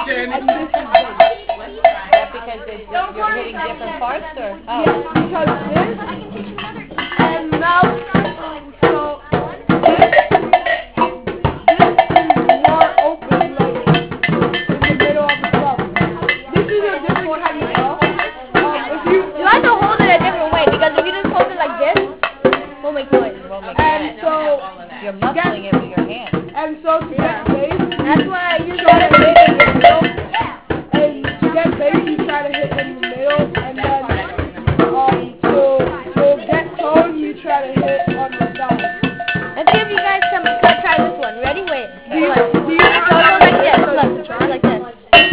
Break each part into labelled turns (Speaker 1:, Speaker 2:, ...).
Speaker 1: and this is this.
Speaker 2: Because you're hitting different parts, or? Oh.
Speaker 1: Yes, because this and now, so this is more open, like in the middle of the club. This is a different kind of ball. If you
Speaker 3: have to hold it a different way, because if you just hold it like this, it won't make noise.
Speaker 1: and so
Speaker 2: You're muscling it with your hand.
Speaker 1: and so to get bass,
Speaker 3: That's why I use
Speaker 1: try to hit in the middle.
Speaker 3: Yeah.
Speaker 1: And to get bass, you try to hit in the middle, and then to get tone, you try to hit on the side.
Speaker 3: Let's see if you guys can try this one. Ready? Wait.
Speaker 1: Do you
Speaker 3: So it goes like this. Look, like this.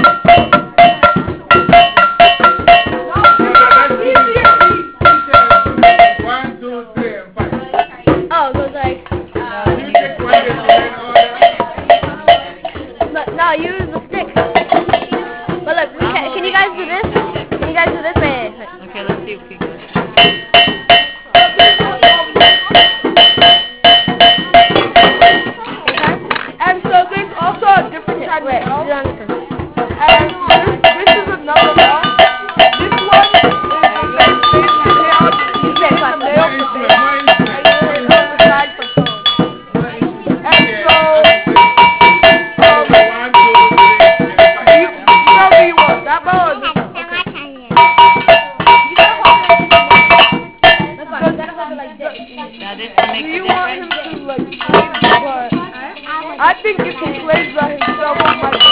Speaker 4: One, two, three, and 5.
Speaker 3: Oh, it goes like.
Speaker 4: You take one day to learn order.
Speaker 3: No, use the stick. But look, can you guys do this? Can you guys do this? Wait.
Speaker 2: Okay, let's see if we can.
Speaker 1: And so there's also a different kind
Speaker 3: Wait,
Speaker 1: of ball.
Speaker 3: do it on this one.
Speaker 1: And this is another ball. This one is the same thing. You hit on the middle for bass, and you hit on the side for tone. And so,
Speaker 4: One, two, three, and 5.
Speaker 1: you tell me what, that ball is...
Speaker 2: Now this one makes
Speaker 1: Do
Speaker 2: a
Speaker 1: you want him
Speaker 2: difference.
Speaker 1: to like play, but I think if he plays by himself, he might be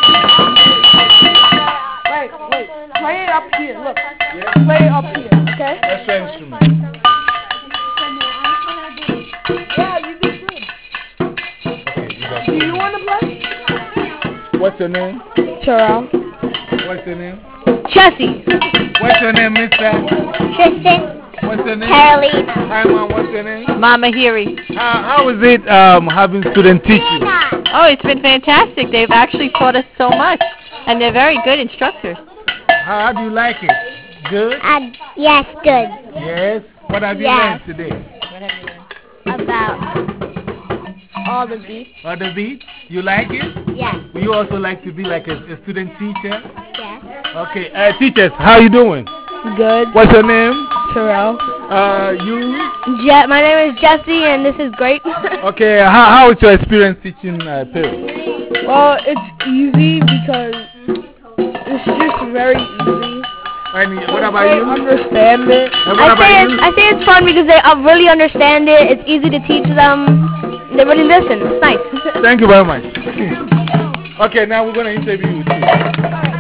Speaker 1: Wait, play it up here, look. Play it up here, okay?
Speaker 4: Extra instrument.
Speaker 1: Yeah, you did good.
Speaker 4: Okay,
Speaker 1: Do you want to play?
Speaker 4: what's your name?
Speaker 1: Terrell.
Speaker 4: What's your name?
Speaker 3: Jesse.
Speaker 4: What's your name, mister?
Speaker 3: Tristan.
Speaker 4: What's your name?
Speaker 3: Carolina.
Speaker 4: Hi, Mom, what's your name?
Speaker 2: Mama Hiri.
Speaker 4: How is it having students teach you?
Speaker 2: Oh, it's been fantastic. They've actually taught us so much, and they're very good instructors.
Speaker 4: How do you like it? Good?
Speaker 3: Yes, good.
Speaker 4: Yes. What have you
Speaker 3: Yes.
Speaker 4: learned today?
Speaker 2: What have you learned?
Speaker 3: About all the beats.
Speaker 4: Other beat? You like it?
Speaker 3: Yes.
Speaker 4: Would you also like to be like a student teacher?
Speaker 3: Yes.
Speaker 4: Okay, teachers, how you doing?
Speaker 1: Good.
Speaker 4: What's your name?
Speaker 1: Terrell.
Speaker 4: You?
Speaker 3: My name is Jesse, and this is great.
Speaker 4: Okay, how is your experience teaching pills?
Speaker 1: Well, it's easy because it's just very easy.
Speaker 4: And what about
Speaker 1: They
Speaker 4: you?
Speaker 1: understand it.
Speaker 4: And what about you?
Speaker 3: I say it's fun because they really understand it. It's easy to teach them. They really listen. It's nice.
Speaker 4: Thank you very much. Okay, now we're going to interview you too.